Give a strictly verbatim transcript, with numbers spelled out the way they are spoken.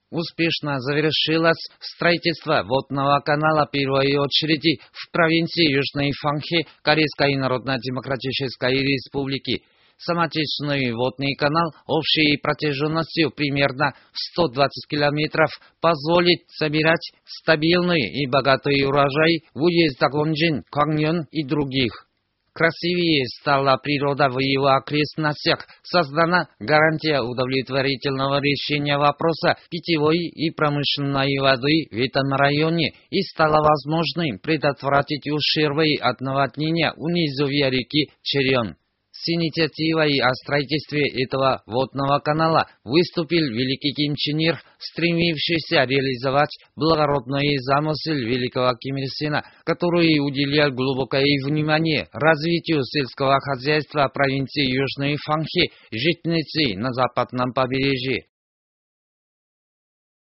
Успешно завершилось строительство водного канала первой очереди в провинции Южной Фанхэ Корейской Народно-Демократической Республики. Самотечный водный канал общей протяженностью примерно в сто двадцать километров позволит собирать стабильный и богатый урожай в уездах Онжин, Гвангнён и других. Красивее стала природа в его окрестностях, создана гарантия удовлетворительного решения вопроса питьевой и промышленной воды в этом районе и стало возможным предотвратить ущербы от наводнения у низовья реки Черён. С инициативой о строительстве этого водного канала выступил великий Ким Чен Ир, стремившийся реализовать благородный замысел великого Ким Ир Сена, который уделял глубокое внимание развитию сельского хозяйства провинции Южной Фанхэ, житницы на западном побережье.